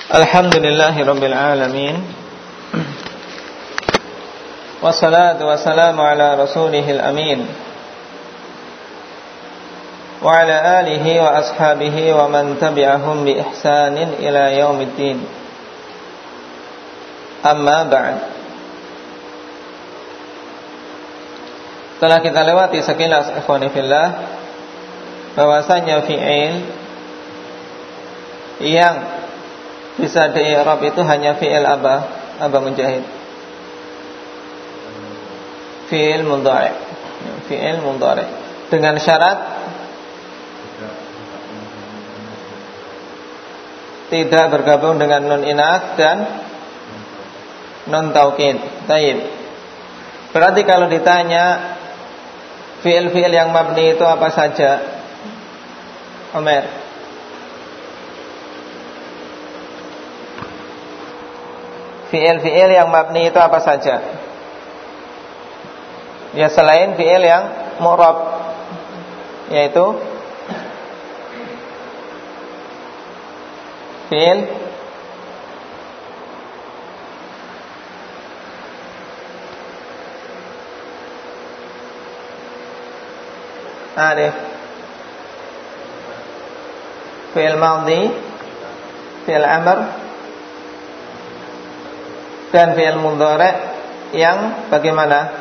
Alhamdulillahirabbil alamin. Wassalatu wassalamu ala rasulihil amin. Wa ala alihi wa ashabihi wa man tabi'ahum bi ihsanin ila yaumiddin. Amma ba'd. Setelah kita lewati sekilas ikhwani fillah bahwasanya fi'il yang bisa di-i'rab itu hanya fi'il Aba Mujahid. Fi'il mudhari'. Fi'il mudhari'. Dengan syarat tidak bergabung dengan nun inath dan nun taukid. Taib. Berarti kalau ditanya fi'il-fi'il yang mabni itu apa saja? Omer. Fi'il-fi'il yang mabni itu apa saja? Ya selain fi'il yang mu'rab, yaitu fi'il alif, fi'il madhi, fi'il amr, dan fi'il mudhari' yang bagaimana?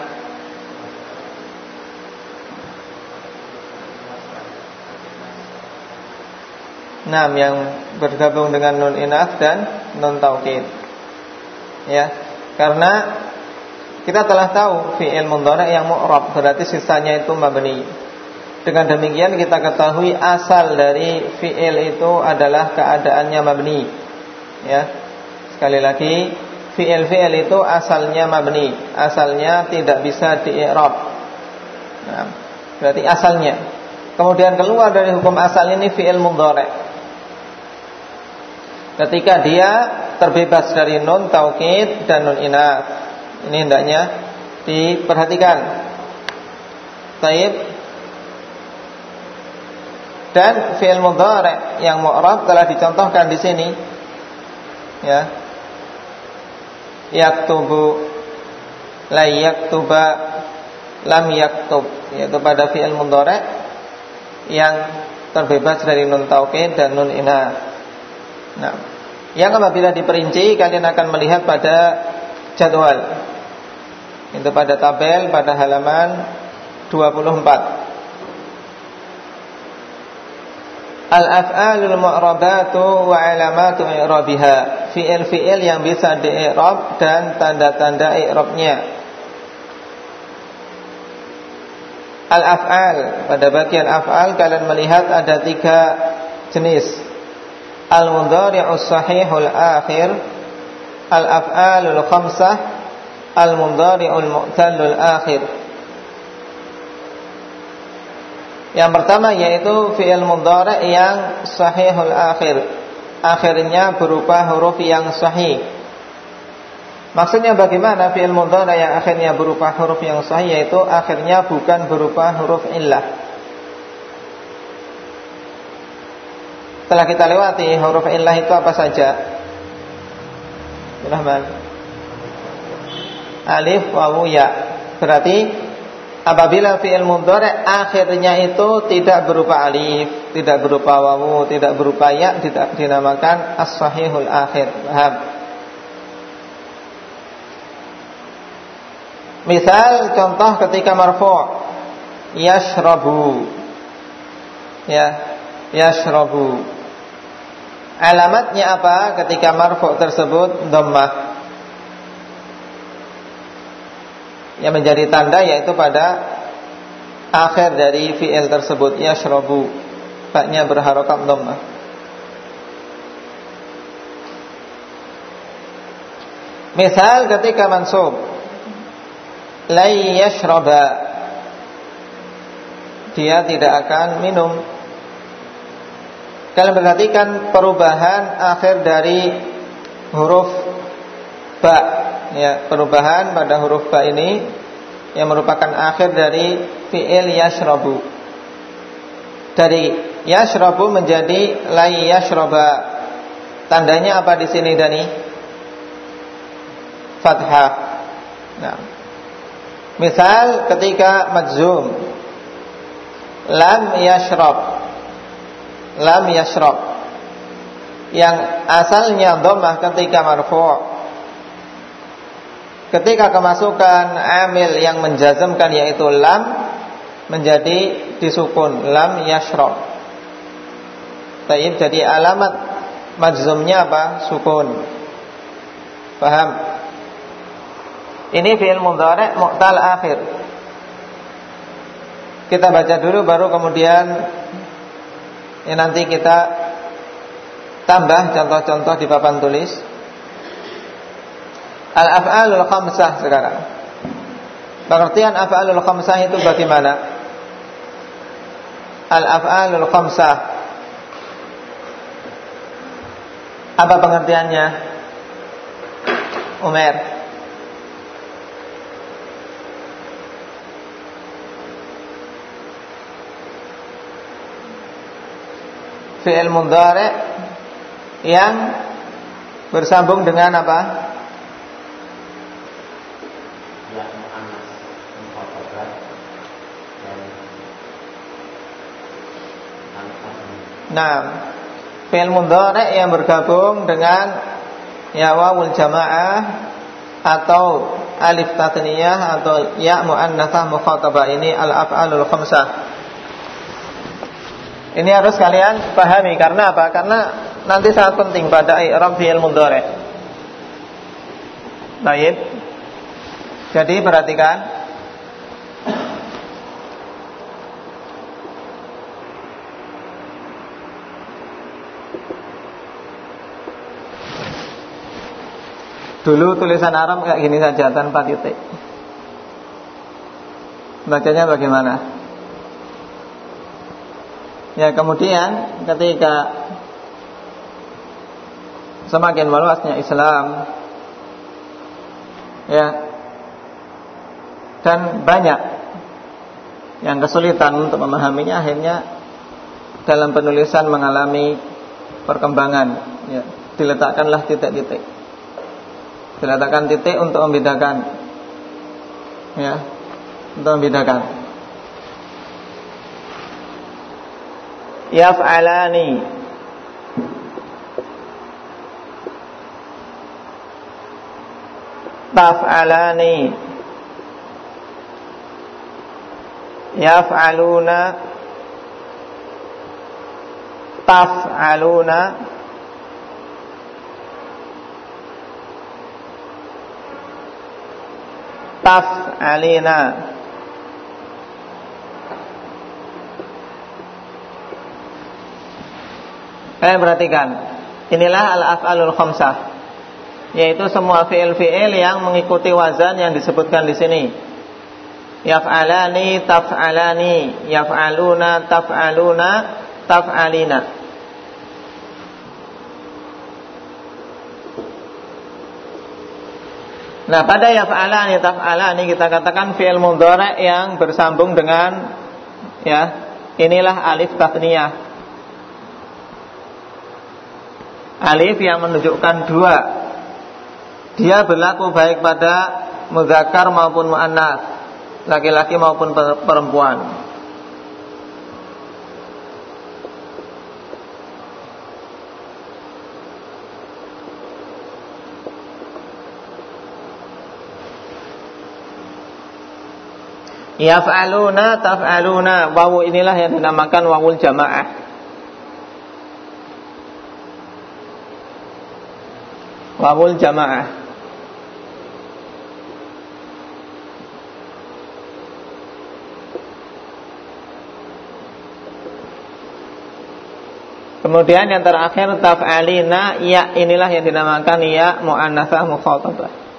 Yang bergabung dengan nun inath dan nun taukid. Ya, karena kita telah tahu fi'il mudhari' yang mu'rab berarti sisanya itu mabni. Dengan demikian kita ketahui asal dari fi'il itu adalah keadaannya mabni. Ya. Sekali lagi, fi'il itu asalnya mabni, asalnya tidak bisa di-i'rab. Berarti asalnya. Kemudian keluar dari hukum asal ini fi'il mudhari'. Ketika dia terbebas dari nun taukid dan nun inath. Ini hendaknya diperhatikan. Taib. Dan fi'il mudhari' yang mu'rab telah dicontohkan di sini. Ya. Yaktubu, la yaktuba, lam yaktub, yaitu pada fi'il mudhari' yang terbebas dari nun taukid dan nun inath. Yang apabila diperinci kalian akan melihat pada jadwal. Itu pada tabel pada halaman 24. Al-af'alul mu'rabatu wa alamatu i'rabiha. Fi'il yang bisa di-i'rab dan tanda-tanda i'rabnya. Al-af'al, pada bagian af'al kalian melihat ada 3 jenis. Al-mudhari'us sahihul akhir, al-af'alul khamsah, al-mudhari'ul mu'tallul akhir. Yang pertama yaitu fi'il mudhari' yang sahihul akhir, akhirnya berupa huruf yang sahih. Maksudnya bagaimana fi'il mudhari' yang akhirnya berupa huruf yang sahih, yaitu akhirnya bukan berupa huruf illah. Setelah kita lewati huruf illah itu apa saja? Rahman. Alif, wawu, ya. Berarti apabila fi'il mudhari' akhirnya itu tidak berupa alif, tidak berupa wawu, tidak berupa ya, tidak dinamakan as-sahihul akhir. Paham? Misal contoh ketika marfu', yashrabu. Ya, yashrabu. Alamatnya apa ketika marfu' tersebut? Dhammah. Yang menjadi tanda yaitu pada akhir dari fi'il tersebut, yashrabu, fa-nya berharokat dhammah. Misal ketika mansub, la yashraba, dia tidak akan minum. Kalian perhatikan perubahan akhir dari huruf ba, ya, perubahan pada huruf ba ini yang merupakan akhir dari fi'il yashrabu. Dari yashrabu menjadi la yashraba. Tandanya apa di sini Dani? Fathah. Nah, misal ketika majzum, lam yashrab, lam yashrab, yang asalnya dhammah ketika marfu', ketika kemasukan amil yang menjazmkan yaitu lam, menjadi disukun, lam yashrab. Taib, jadi alamat majzumnya apa? Sukun. Paham? Ini fi'il mudhari' mu'tal akhir. Kita baca dulu baru kemudian nanti kita tambah contoh-contoh di papan tulis. Al-af'alul khamsah sekarang. Pengertian af'alul khamsah itu bagaimana? Al-af'alul khamsah, apa pengertiannya? Umair. Fi'il mudhari' yang bersambung dengan apa? Nah, fi'il mudhari' yang bergabung dengan ya wawul jamaah atau alif tatniyah atau ya muannatsah mukhatabah, ini al-af'alul khamsah. Ini harus kalian pahami. Karena apa? Karena nanti sangat penting pada i'rab fi'il mudhari'. Baik. Jadi perhatikan. Dulu tulisan Arab kayak gini saja tanpa titik. Bacanya bagaimana? Ya, kemudian ketika semakin meluasnya Islam, ya, dan banyak yang kesulitan untuk memahaminya, akhirnya dalam penulisan mengalami perkembangan, ya, diletakkanlah titik-titik. Diletakkan titik untuk membedakan, ya, untuk membedakan. Yaf'alani, taf'alani, yaf'aluna, taf'aluna, taf'alina. Kalian perhatikan, inilah al-af'alul khamsah, yaitu semua fi'il-fi'il yang mengikuti wazan yang disebutkan di sini. Yaf'alani, taf'alani, yaf'aluna, taf'aluna, taf'alina. Nah, pada yaf'alani, taf'alani kita katakan fi'il mudhari' yang bersambung dengan, ya, inilah alif tatniyah. Alif yang menunjukkan dua. Dia berlaku baik pada mudzakkar maupun muannats, laki-laki maupun perempuan. Yaf'aluna, taf'aluna, wawu inilah yang dinamakan wawul jamaah. Wawul jamaah. Kemudian yang terakhir taf'alina, ya inilah yang dinamakan ya muannatsah mukhatabah.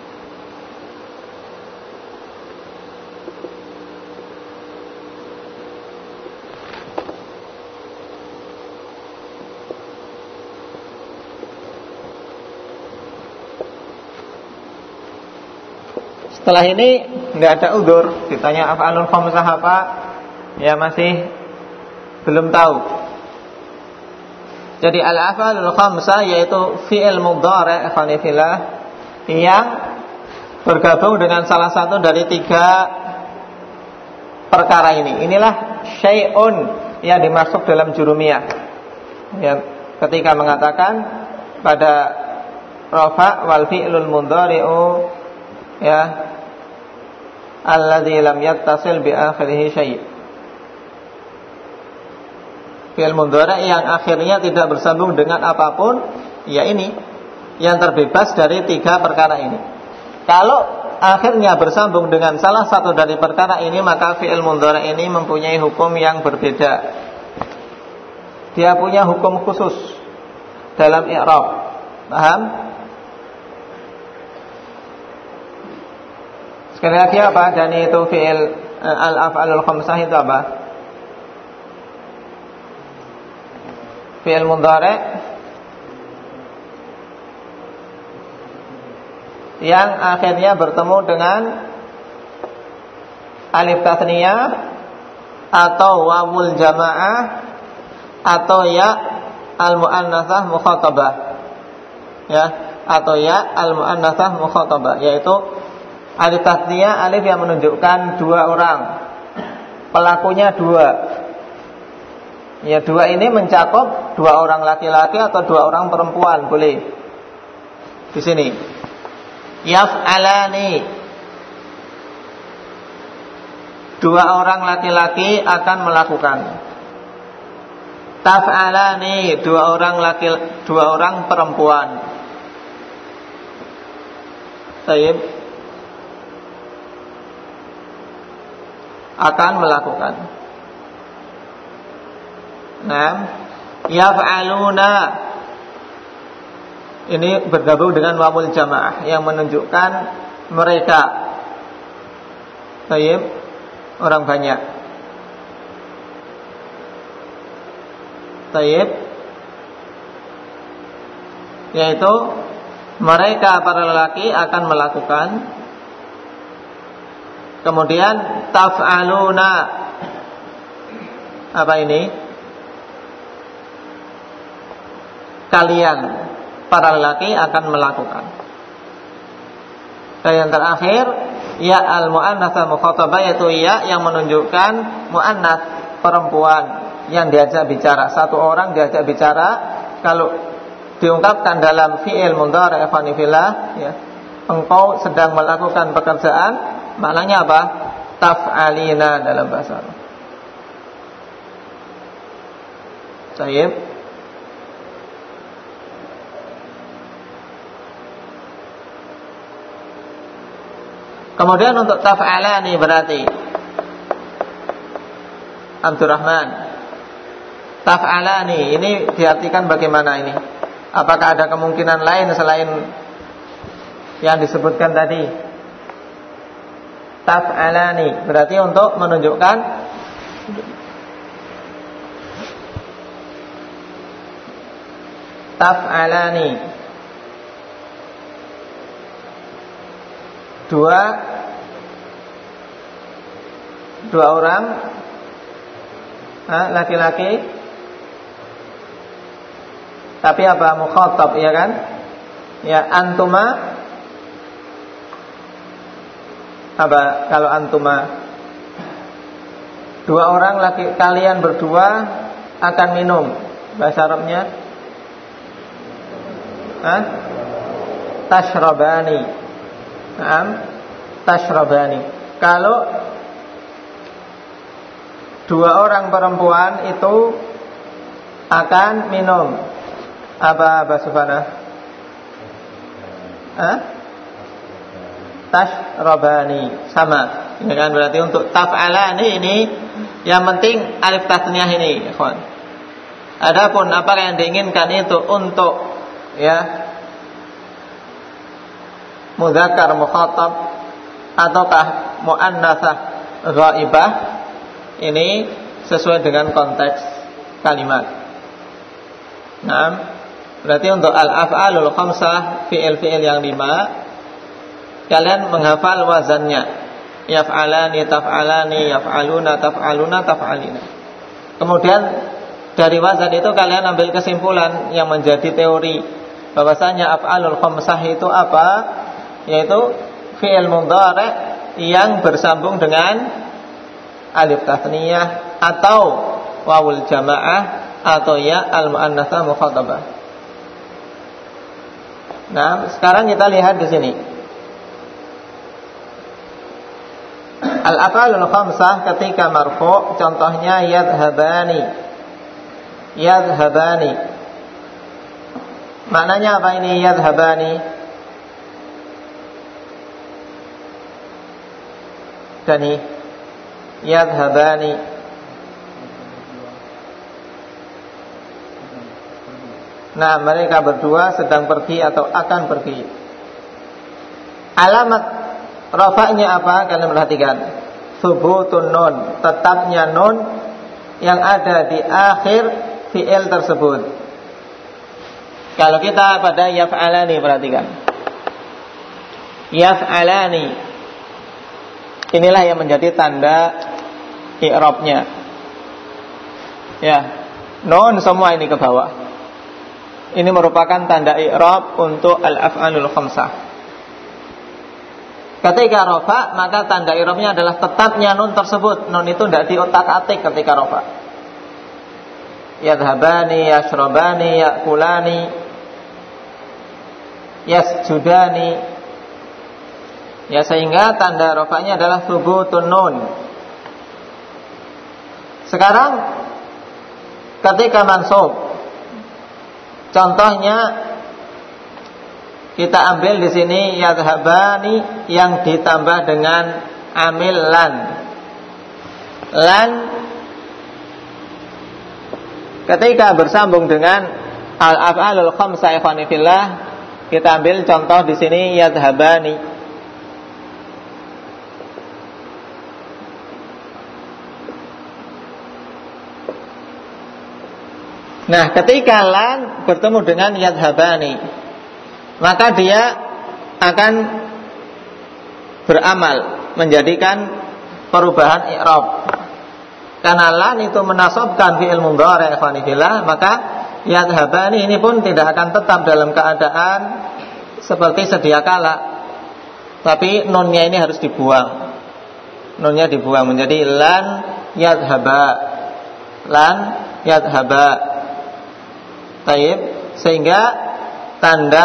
Setelah ini nggak ada udzur, ditanya af'alul khamsah apa, ya masih belum tahu. Jadi al-af'alul khamsah yaitu fi'il mudhari' ikhwanifillah yang bergabung dengan salah satu dari 3 perkara ini. Inilah syai'un yang dimaksud dalam jurumiyah. Ya, ketika mengatakan pada rafa' wal fi'lul mudhari'u ya alladzi lam yattasil bi akhirih syai'. Fi'il mudhari' yang akhirnya tidak bersambung dengan apapun, ya ini yang terbebas dari 3 perkara ini. Kalau akhirnya bersambung dengan salah satu dari perkara ini, maka fi'il mudhari' ini mempunyai hukum yang berbeda. Dia punya hukum khusus dalam i'rab. Paham? Sekali lagi apa? Dan itu fi'il al-af'alul khamsah itu apa? Fi'il mudhari' yang akhirnya bertemu dengan alif tathniyah atau wawul jamaah atau ya al-mu'annatsah mukhatabah. Ya, atau ya al-mu'annatsah mukhatabah, yaitu alif tathniyah, alif yang menunjukkan 2 orang. Pelakunya 2. Ya, 2 ini mencakup 2 orang laki-laki atau 2 orang perempuan, boleh. Di sini. Yaf'alani. 2 orang laki-laki akan melakukan. Taf'alani, 2 orang perempuan. Baik. Akan melakukan. Nah, yaf'aluna ini bergabung dengan wawul jamaah yang menunjukkan mereka. Baik, orang banyak. Baik, yaitu mereka para lelaki akan melakukan. Kemudian taf'aluna, apa ini? Kalian para lelaki akan melakukan. Dan yang terakhir ya al-mu'annatsah mukhatabah, yaitu ya yang menunjukkan mu'annats, perempuan yang diajak bicara. 1 orang diajak bicara. Kalau diungkapkan dalam fi'il mudhari' ikhwanifillah, ya, engkau sedang melakukan pekerjaan, maknanya apa? Taf'alina dalam bahasa Arab. Baik. Kemudian untuk taf'alani berarti Abdurrahman, taf'alani ini diartikan bagaimana ini? Apakah ada kemungkinan lain selain yang disebutkan tadi? Taf'alani berarti untuk menunjukkan taf'alani 2 orang laki-laki, tapi apa? Mukhatab, ya kan? Ya, antuma. Apa kalau antuma? 2 orang laki, kalian berdua akan minum. Bahasa Arabnya tashrabani. Tashrabani. Kalau 2 orang perempuan itu akan minum, apa Subhana? Tashrabani, sama. Ini kan berarti untuk taf'alani ini yang penting alif tasniyah ini, ikhwan. Adapun apa yang diinginkan itu untuk ya mudzakkar mukhatab ataukah muannatsah ghaibah, ini sesuai dengan konteks kalimat. Nah, berarti untuk al-af'alul khamsah, fi'il-fi'il yang 5, kalian menghafal wazannya. Yaf'alani, taf'alani, yaf'aluna, taf'aluna, taf'alina. Kemudian Dari wazan itu kalian ambil kesimpulan yang menjadi teori bahwasanya af'alul khamsah itu apa? Yaitu fi'il mudhari' yang bersambung dengan alif tathniyah atau wawul jamaah atau ya al-mu'annatsah mukhatabah. Nah, sekarang kita lihat di sini. Al-af'alul khamsah ketika marfu' contohnya yadhhabani. Yadhhabani. Maknanya apa ini yadhhabani? Dani. Yadhhabani. Nah, mereka berdua sedang pergi atau akan pergi. Alamat rafa'nya apa? Kalian perhatikan. Subutun nun, tetapnya nun yang ada di akhir fi'il tersebut. Kalau kita pada yaf'alani, perhatikan. Yaf'alani. Inilah yang menjadi tanda i'rabnya. Ya, nun semua ini ke bawah. Ini merupakan tanda i'rab untuk al-af'alul khamsah. Ketika rafa, maka tanda i'rabnya adalah tetapnya nun tersebut. Nun itu tidak diotak-atik ketika rafa. Yadhhabani, yashrabani, yakulani, yasjudani. Ya, sehingga tanda rafanya adalah thubutun nun. Sekarang ketika mansub, contohnya kita ambil di sini yadhhabani yang ditambah dengan amil lan. Lan ketika bersambung dengan al-af'alul khamsah ikhwani fillah, kita ambil contoh di sini yadhhabani. Nah, ketika lan bertemu dengan yadhhabani, maka dia akan beramal menjadikan perubahan i'rab. Karena lan itu menasabkan fi'il mudhari' ikhwani fillah, maka yadhhabani ini pun tidak akan tetap dalam keadaan seperti sedia kala. Tapi nunnya ini harus dibuang. Nunnya dibuang menjadi lan yadhhaba. Lan yadhhaba. Taib, sehingga tanda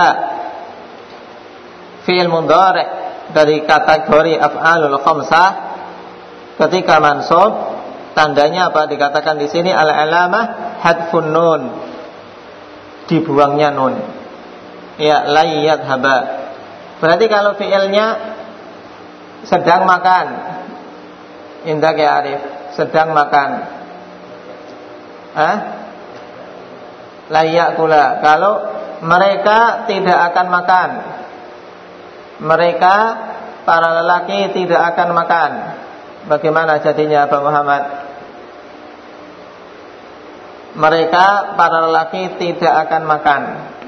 fi'il mudhari' dari kategori af'alul khamsah ketika mansub, tandanya apa? Dikatakan di sini al-alamah hadfun nun, dibuangnya nun. Ya, la yadhhaba. Berarti kalau fi'ilnya sedang makan, indak ya Arif, sedang makan. Layak kula. Kalau mereka tidak akan makan, mereka para lelaki tidak akan makan, bagaimana jadinya Pak Muhammad? Mereka para lelaki tidak akan makan.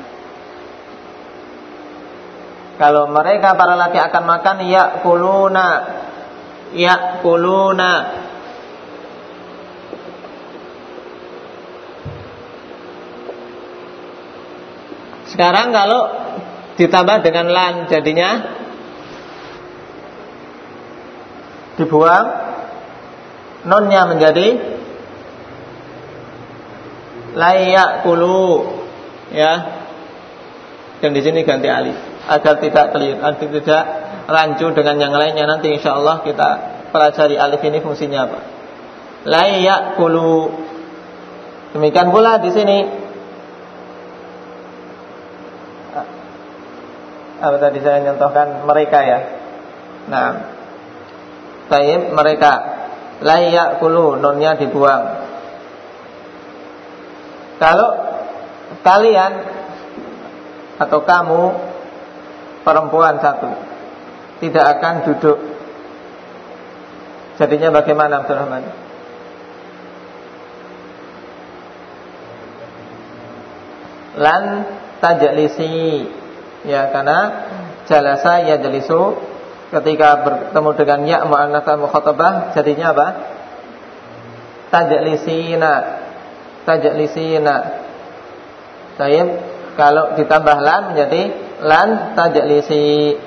Kalau mereka para lelaki akan makan, yakuluna. Yakuluna. Sekarang kalau ditambah dengan lan, jadinya dibuang nunnya menjadi la yakulu, ya. Dan di sini ganti alif agar tidak tidak rancu dengan yang lainnya. Nanti insyaallah kita pelajari alif ini fungsinya apa. La yakulu. Demikian pula di sini. Apa tadi saya contohkan mereka, ya. Nah, taib mereka, la yakulu, nunnya dibuang. Kalau kalian atau kamu perempuan satu tidak akan duduk, jadinya bagaimana Abdul Rahman? Lan tajlisi, ya, karena jalasa yajlisu ketika bertemu dengan ya mu'annatsah mukhatabah jadinya apa? Tajlisina. tajlisina. Baik, kalau ditambah lan menjadi lan tajlisi.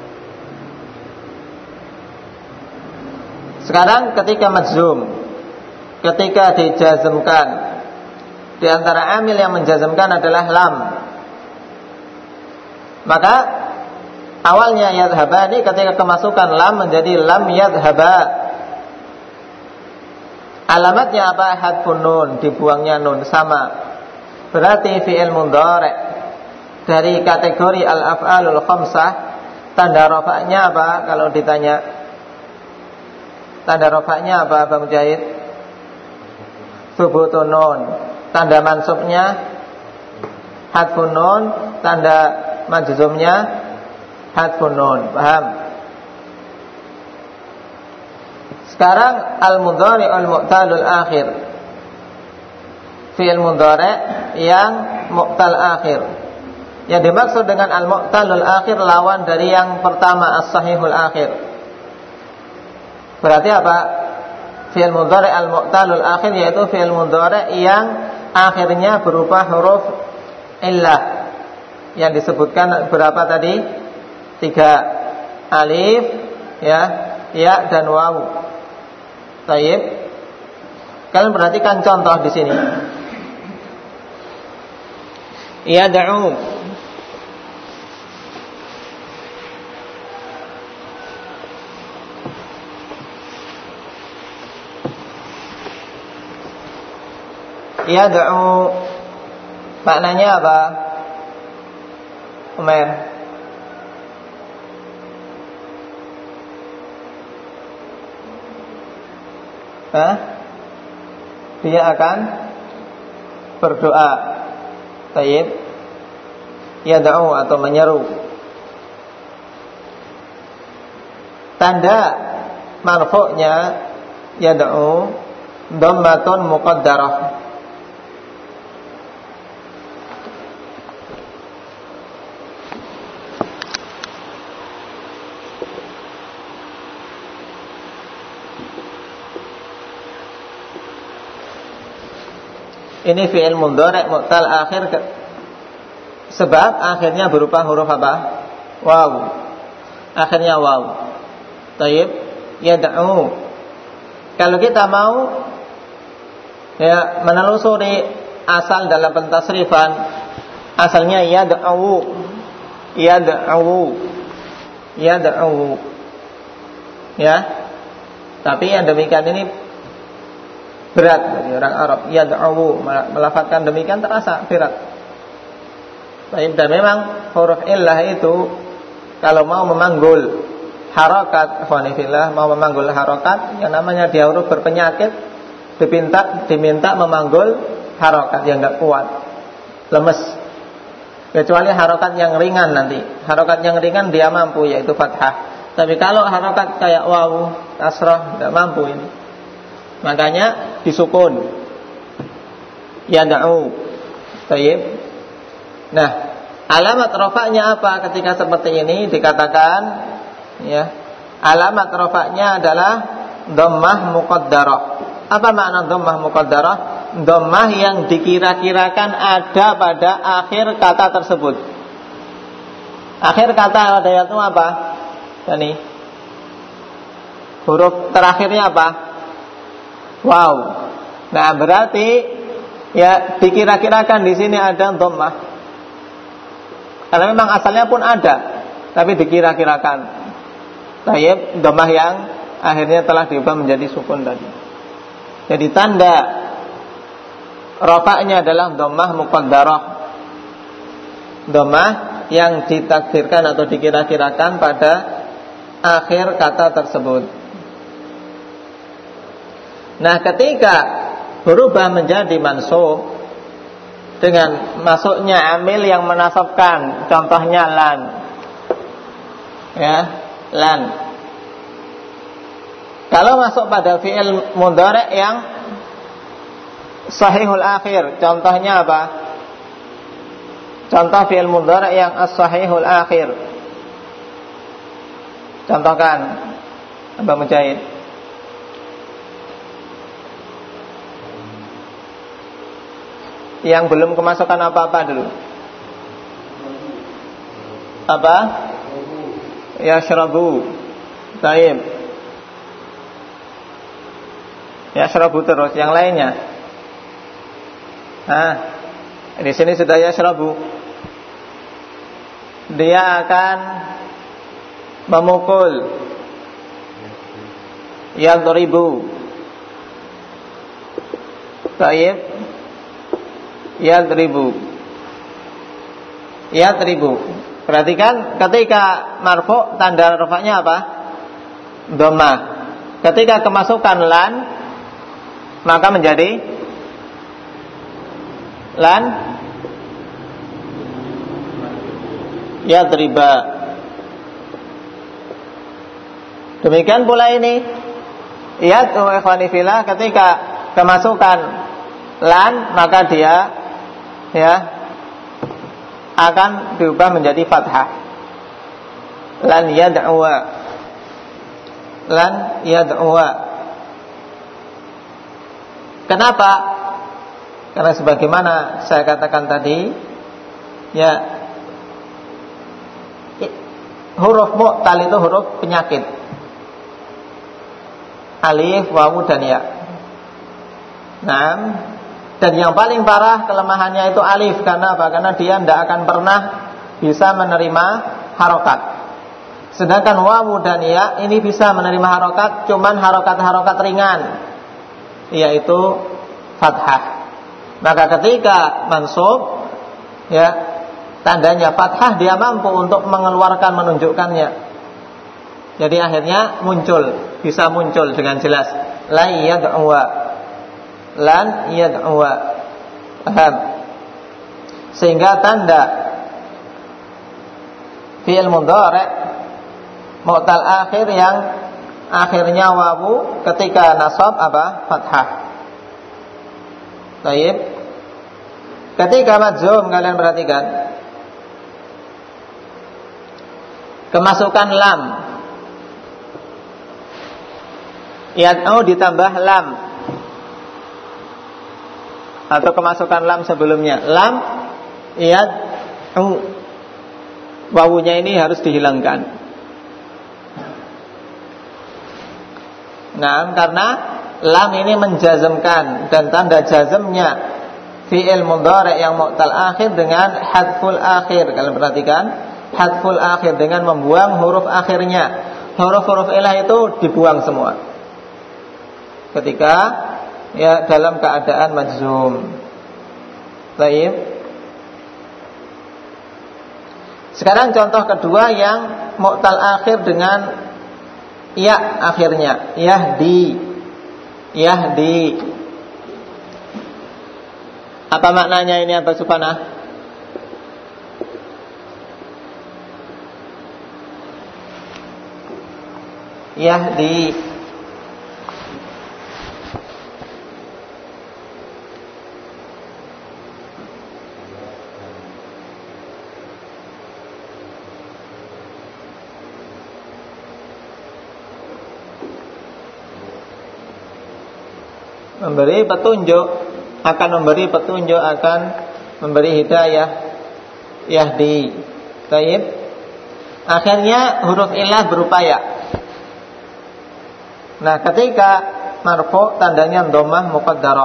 Sekarang ketika majzum, ketika dijazmkan, di antara amil yang menjazmkan adalah lam. Maka awalnya yadhhabani, ketika kemasukan lam menjadi lam yadhhaba. Alamatnya apa? Hadfun nun, dibuangnya nun, sama. Berarti fi'il mudhari' dari kategori al-af'alul khamsah, tanda rafa'nya apa kalau ditanya? Tanda rafa'nya apa, Bang Mujahid? Thubutun nun. Tanda mansubnya hadfun nun, tanda majzumnya hadfun nun. Paham? Sekarang al-mudhari' al-mu'talul akhir. Fi'il mudhari' yang mu'tal akhir. Yang dimaksud dengan al-mu'talul akhir lawan dari yang pertama, as-sahihul akhir. Berarti apa? Fi'il mudhari' al-mu'talul akhir yaitu fi'il mudhari' yang akhirnya berupa huruf illah. Yang disebutkan berapa tadi? 3. Alif, ya dan waw. Taib. Kalian perhatikan contoh di sini. Yad'u. Yad'u maknanya apa? Umar. Dia akan berdoa. Taib. Yad'u atau menyeru. Tanda marfu'nya yad'u dhammatun muqaddarah. Ini fi'il mudhari' mu'tal akhir sebab akhirnya berupa huruf apa? Waw. Akhirnya waw. Taib. Yad'u. Kalau kita mau menelusuri asal dalam pentasrifan, asalnya yad'u. Yad'u. Yad'u. Ya. Tapi yang demikian ini berat bagi orang Arab. Yad'u, melafadzkan demikian terasa berat. Dan memang huruf illah itu kalau mau memanggul harakat, ikhwanifillah, mau memanggul harakat, yang namanya dia huruf berpenyakit, diminta memanggul harakat yang enggak kuat, lemes. Kecuali harakat yang ringan nanti. Harakat yang ringan dia mampu, yaitu fathah. Tapi kalau harakat kayak waw, kasrah, enggak mampu ini. Makanya disukun. Yad'u. Baik. Nah, alamat rafa'nya apa ketika seperti ini? Dikatakan alamat rafa'nya adalah dhammah muqaddarah. Apa makna dhammah muqaddarah? Dhammah yang dikira-kirakan ada pada akhir kata tersebut. Akhir kata itu apa? Ini huruf terakhirnya apa? Wow. Nah, berarti dikira-kirakan di sini ada dhammah. Karena memang asalnya pun ada, tapi dikira-kirakan. Tayyib, dhammah yang akhirnya telah diubah menjadi sukun tadi. Jadi tanda rafa'nya adalah dhammah muqaddarah. Dhammah yang ditakdirkan atau dikira-kirakan pada akhir kata tersebut. Nah, ketika berubah menjadi mansub dengan masuknya amil yang menasabkan, contohnya lan. Lan. Kalau masuk pada fi'il mudhari' yang sahihul akhir, contohnya apa? Contoh fi'il mudhari' yang as-sahihul akhir. Contohkan, Abang Mujahid. yang belum kemasukan apa-apa dulu. Apa? Yashrabu. Baik. Yashrabu terus yang lainnya. Di sini sudah yashrabu. Dia akan memukul. Yadribu. Baik. Yadribu. Perhatikan ketika marfu tanda rafa'nya apa? Dhammah. Ketika kemasukan lan maka menjadi lan yadriba. Demikian pula ini yad'u ikhwani fillah, ketika kemasukan lan maka dia akan diubah menjadi fathah. Lan yad'uwa. Kenapa? Karena sebagaimana saya katakan tadi, huruf mu'tal itu huruf penyakit. Alif, wawu dan ya. Dan yang paling parah kelemahannya itu alif. Karena apa? Karena dia tidak akan pernah bisa menerima harokat. Sedangkan wawu dan ya ini bisa menerima harokat, cuman harokat-harokat ringan, yaitu fathah. Maka ketika mansub, tandanya fathah, dia mampu untuk mengeluarkan, menunjukkannya. Jadi akhirnya bisa muncul dengan jelas. Lan yad'uwa. Paham? Sehingga tanda fi'il mudhari' mu'tal akhir yang akhirnya wawu ketika nasab apa? Fathah. Baik. Ketika majzum, kalian perhatikan kemasukan lam. Yad'u ditambah lam, atau kemasukan lam sebelumnya. Lam yad'u, wawunya ini harus dihilangkan. Karena lam ini menjazmkan, dan tanda jazmnya fi'il mudhari' yang mu'tal akhir dengan hadful akhir. Kalian perhatikan, hadful akhir dengan membuang huruf akhirnya. Huruf-huruf ilah itu dibuang semua ketika dalam keadaan majzum. Baik. Sekarang contoh kedua yang mu'tal akhir dengan ya akhirnya. Yahdi. Apa maknanya ini, Abah Subhanah? Yahdi. Memberi petunjuk, akan memberi petunjuk, akan memberi hidayah. Yahdi. Baik. Akhirnya huruf ilah berupa ya. Ketika marfu tandanya dhammah muqaddarah.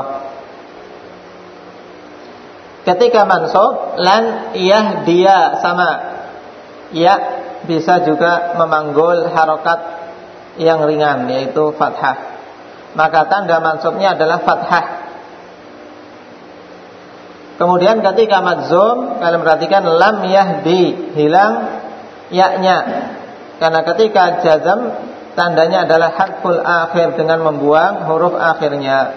Ketika mansub lan yahdiya sama. Ya bisa juga memanggul harokat yang ringan, yaitu fathah. Maka tanda mansubnya adalah fathah. Kemudian ketika majzum, kalian perhatikan lam yahdi, hilang ya-nya. Karena ketika jazm tandanya adalah hadful akhir dengan membuang huruf akhirnya.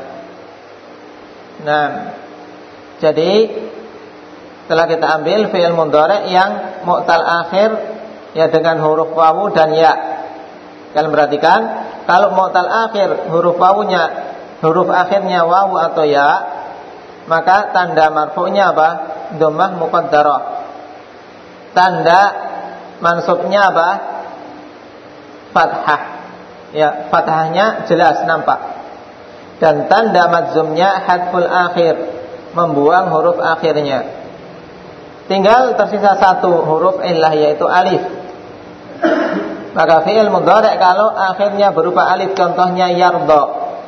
Jadi setelah kita ambil fi'il mudhari' yang mu'tal akhir dengan huruf wawu dan ya. Kalian perhatikan, kalau mu'tal akhir huruf akhirnya wawu atau ya, maka tanda marfu'nya apa? Dhammah muqaddarah. Tanda mansubnya apa? Fathah. Fathahnya jelas nampak. Dan tanda majzumnya hadful akhir. membuang huruf akhirnya. Tinggal tersisa satu huruf illah, yaitu alif. Maka fi'il mudhari' kalau akhirnya berupa alif, contohnya yarda.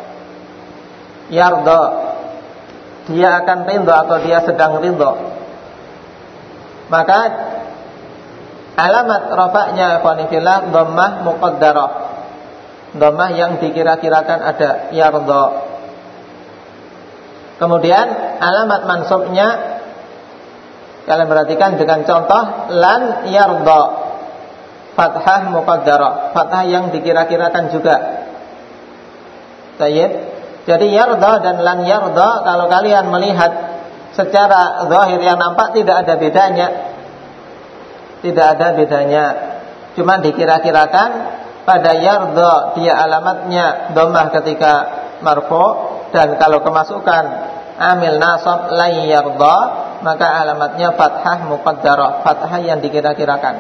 Yarda, dia akan ridha atau dia sedang ridha, maka alamat rafa'nya ikhwanifillah dhammah muqaddarah, dhammah yang dikira-kirakan ada, yarda. Kemudian alamat mansubnya kalian perhatikan dengan contoh lan yarda, fathah muqaddarah, fathah yang dikira-kirakan juga. Tayyib. Jadi yarda dan lan yarda kalau kalian melihat secara zahir yang nampak tidak ada bedanya. Tidak ada bedanya. Cuma dikira-kirakan pada yarda dia alamatnya dhammah ketika marfu, dan kalau kemasukan amil nasab la yarda maka alamatnya fathah muqaddarah, fathah yang dikira-kirakan.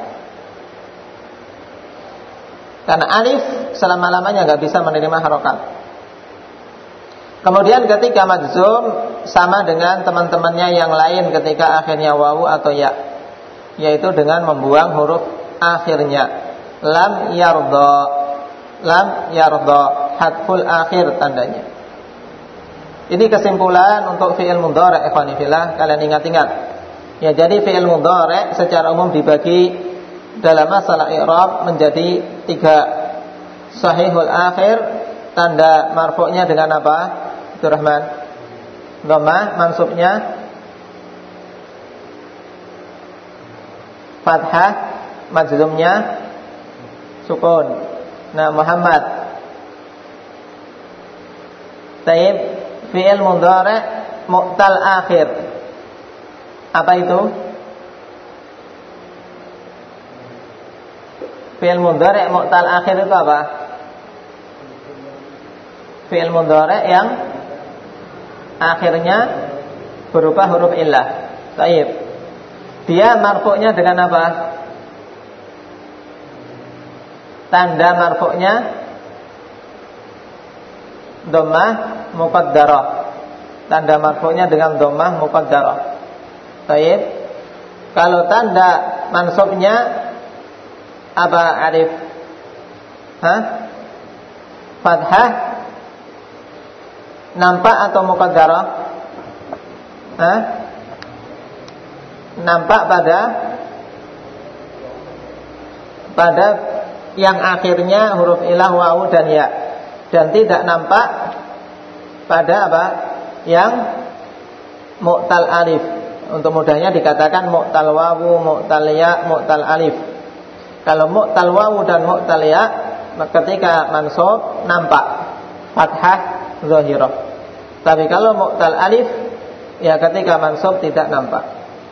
Karena alif selama-lamanya enggak bisa menerima harokat. Kemudian ketika majzum sama dengan teman-temannya yang lain ketika akhirnya wawu atau ya, yaitu dengan membuang huruf akhirnya. Lam yarda, lam yarda, hadful akhir tandanya. Ini kesimpulan untuk fi'il mudhari' ikhwanifillah, kalian ingat-ingat. Ya, jadi fi'il mudhari' secara umum dibagi dalam masalah i'rab menjadi 3. Sahihul akhir, tanda marfu'nya dengan apa? Rahman, dhammah, mansubnya fathah, majzumnya sukun. Nah, Muhammad. Taib, fi'il mudhari' mu'tal akhir. Apa itu? Fi'il mudhari' mu'tal akhir itu apa? Fi'il mudhari' yang akhirnya berupa huruf illah. Taib. Dia marfu'nya dengan apa? Tanda marfu'nya dhammah muqaddarah. Tanda marfu'nya dengan dhammah muqaddarah. Taib. Kalau tanda mansubnya apa, alif? Fathah nampak atau muqaddarah? Nampak pada yang akhirnya huruf ilah, wawu dan ya, dan tidak nampak pada apa? Yang mu'tal alif. Untuk mudahnya dikatakan mu'tal wawu, mu'tal ya, mu'tal alif. Kalau mu'tal wawu dan mu'tal ya ketika mansub nampak fathah zahirah. Tapi kalau mu'tal alif ya ketika mansub tidak nampak.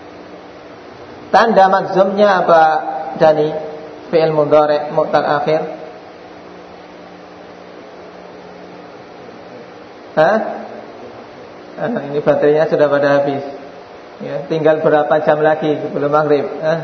Tanda majzumnya apa, Dani? Fi'il mudhari' mu'tal akhir. Ini baterainya sudah pada habis. Ya, tinggal berapa jam lagi sebelum maghrib?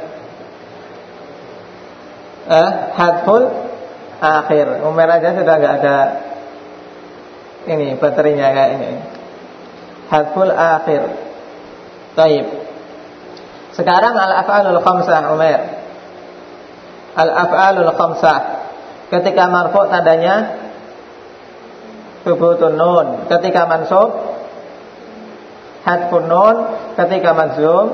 Hadful akhir. Umar aja sudah enggak ada ini baterainya kayak ini. Hadful akhir. Taib. Sekarang al-af'alul khamsah, Umar. Al-af'alul khamsah. Ketika marfu' tandanya thubutun nun. Ketika mansub hadfun nun. Ketika majzum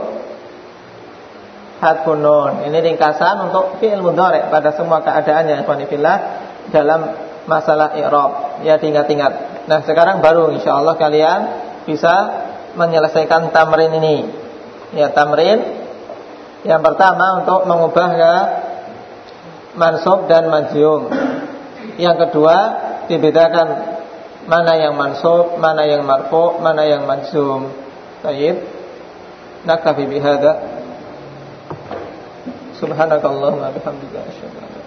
hadfun nun. Ini ringkasan untuk fi'il mudhari' pada semua keadaannya ikhwanifillah dalam masalah i'rab. Ya, diingat-ingat. Nah, sekarang baru insyaallah kalian bisa menyelesaikan tamrin ini. Ya, tamrin yang pertama untuk mengubah ke mansub dan majzum. Yang kedua dibedakan mana yang mansub, mana yang marfu', mana yang majzum. Baik. Naktafi bihadza. Subhanakallahumma bihamdika asyhadu an la ilaha illa anta